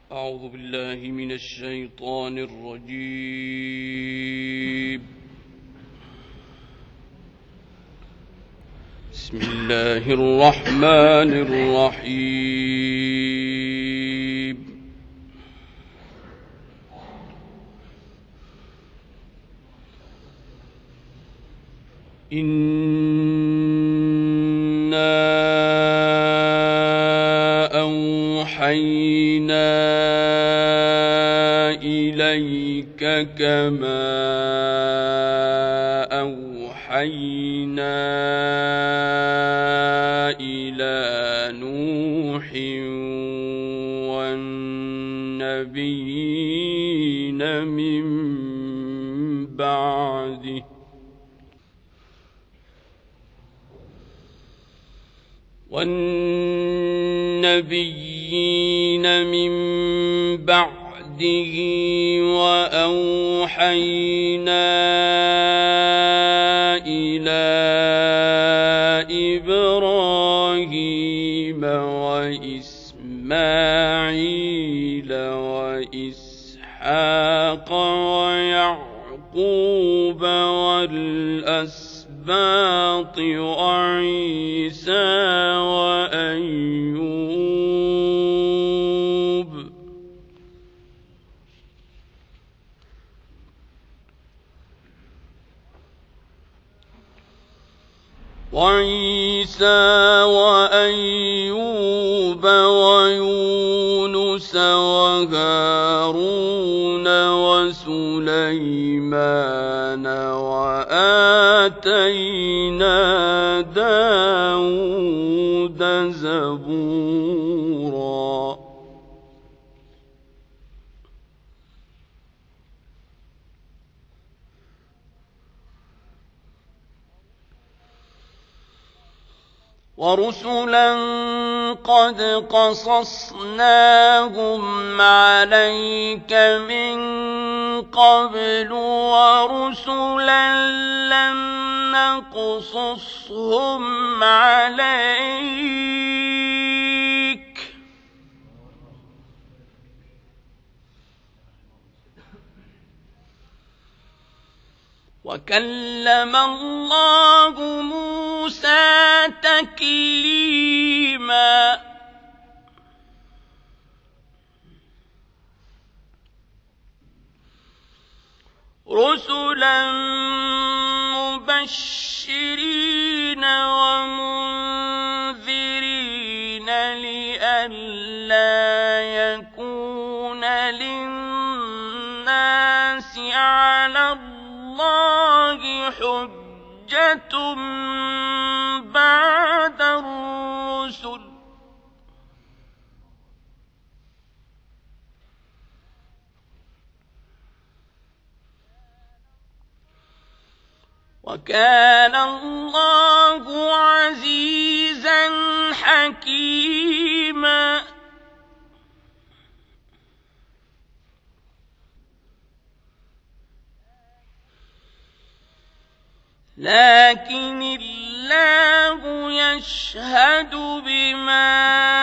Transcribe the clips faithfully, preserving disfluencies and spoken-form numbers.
أعوذ بالله من الشيطان الرجيم. بسم الله الرحمن الرحيم. إنا أوحينا إليك كما أوحينا إلى نوح والنبيين من بعده والنبيين من بعده وأوحينا إلى إبراهيم وإسماعيل وإسحاق ويعقوب والأسباط وعيسى وأيوب وعيسى وأيوب ويونس وهارون وسليمان وآتينا داود زبورا. ورسلا قد قصصناهم عليك من قبل ورسلا لم نقصصهم عليك وكلم الله موسى تكليما. رسلا مبشرين ومنذرين لئلا يكون للناس على الله حجة بعد الرسل وكان الله عزيزا حكيما. لكن الله يشهد بما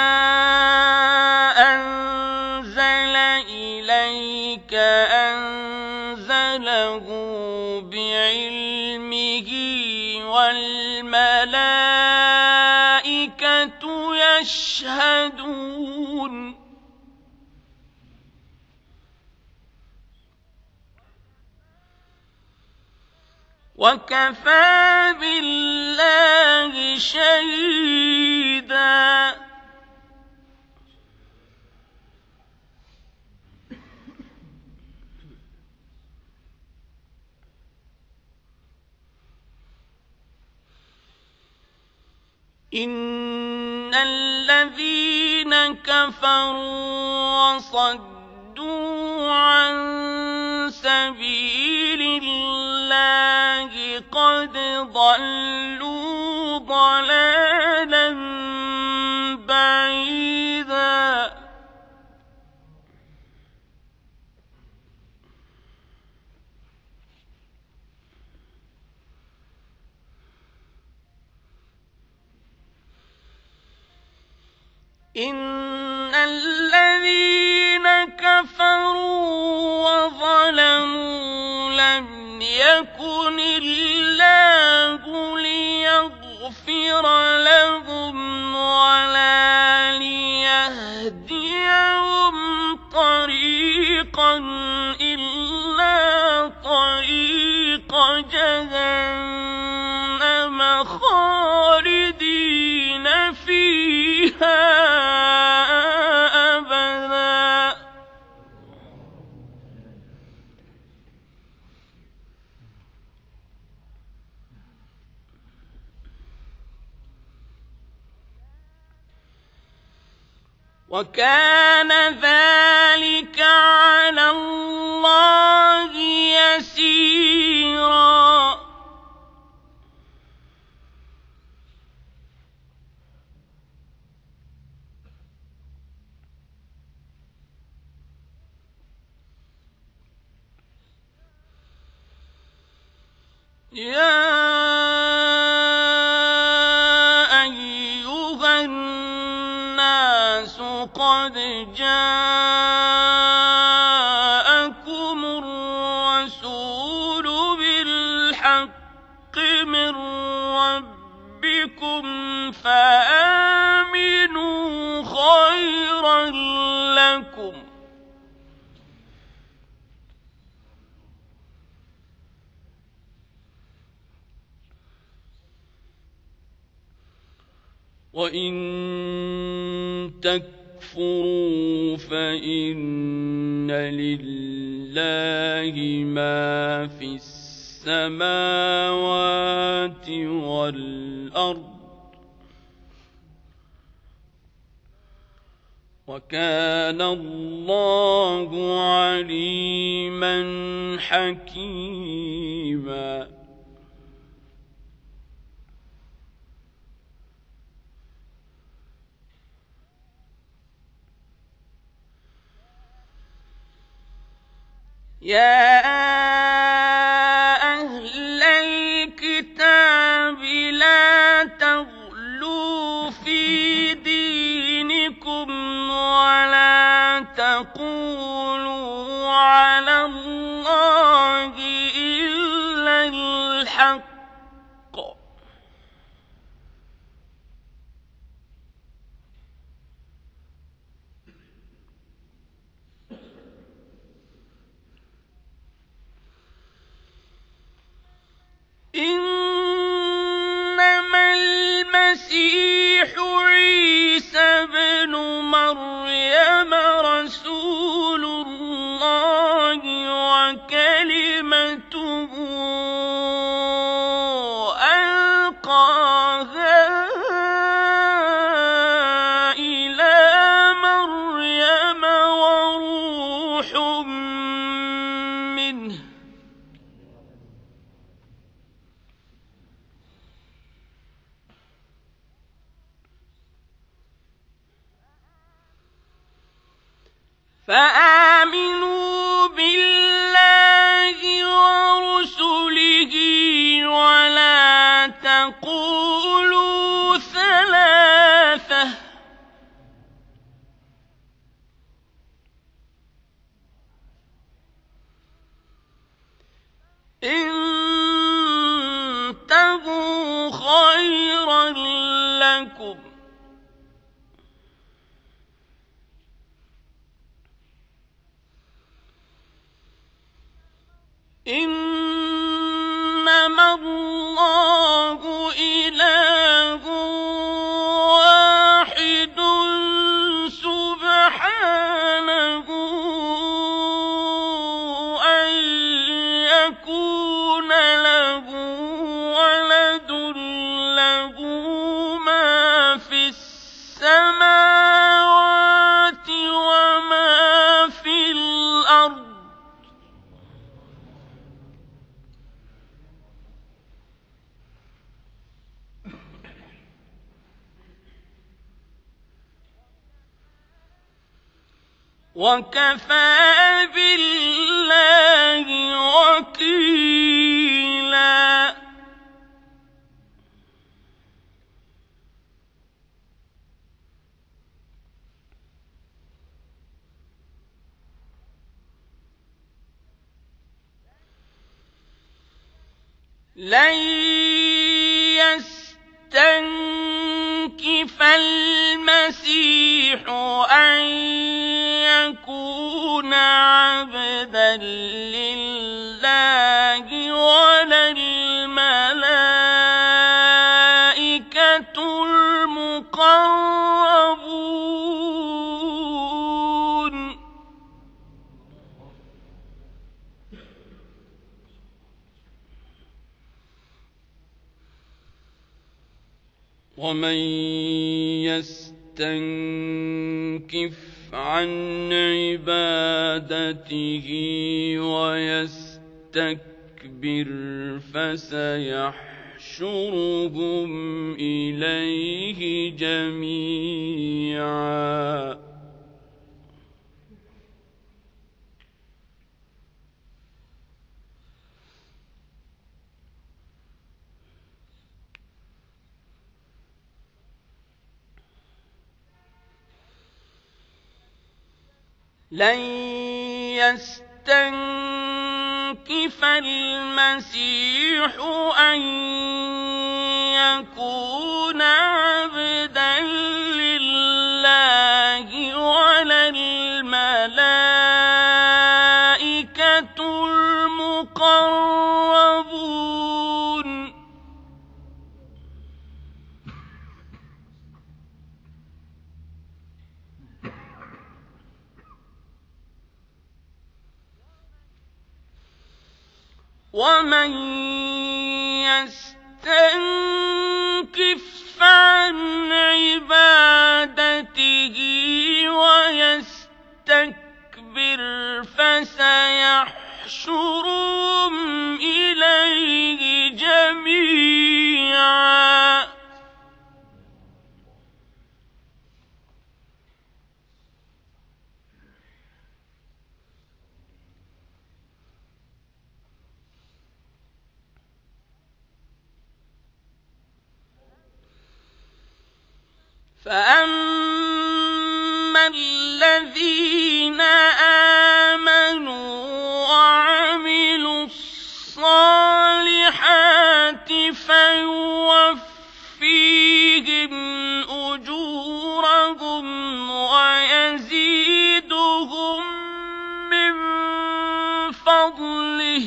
أنزل إليك أنزله بعلمه والملائكة يشهدون وكفى بالله شهيدا. إن الذين كفروا وصدوا عن سبيل الله قد ضلوا ضلالا بعيدا. إن الذين طريقا إلا طريق جهنم خالدين فيها أبدا. وكان ذلك على الله يسيرا. يا أيها الناس قد جاءكم الرسول بالحق من ربكم فآمنوا خيرا لكم. وإن تكفروا فإن لله ما في السماوات والأرض وكان الله عليما حكيما. يا أهل الكتاب لا تغلوا في دينكم ولا تقولوا على الله إلا الحق إنما المسيح عيسى بن مريم رسول الله وكلمته ألقاها إلى مريم وروح منه فآمنوا بالله ورسله ولا تقولوا ثلاثة انتهوا خيرا لكم. إنما الله إله واحد سبحانه أن يكون له ولد له ما في السماوات وما في الأرض وكفى بالله وكيلا. لن يستنكف المسيح أن يكون لله ولا الملائكة المقربون ومن يستنكف عن عبادته ويستكبر فسيحشرهم إليه جميعا لن يستنكف المسيح أن يكون عبدا لله ولا الملائكة المقربون ومن يستنكف عن عبادته ويستكبر فسيحشرهم إليه جميعا فأما الذين آمنوا وعملوا الصالحات فيوفيهم أجورهم ويزيدهم من فضله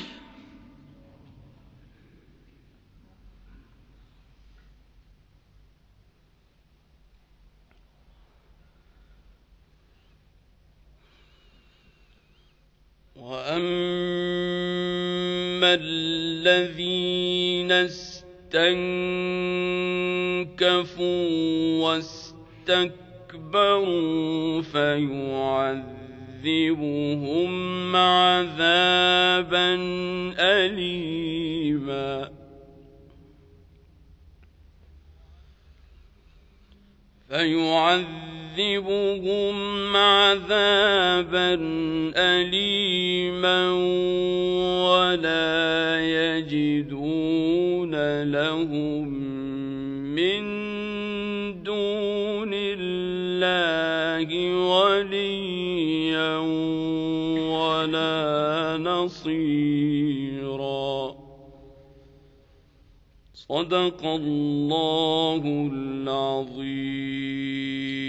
وأما الذين استنكفوا واستكبروا فيعذبهم عذابا أليما فيعذبهم عذابا أليما ولا يجدون لهم من دون الله وليا ولا نصيرا صدق الله العظيم.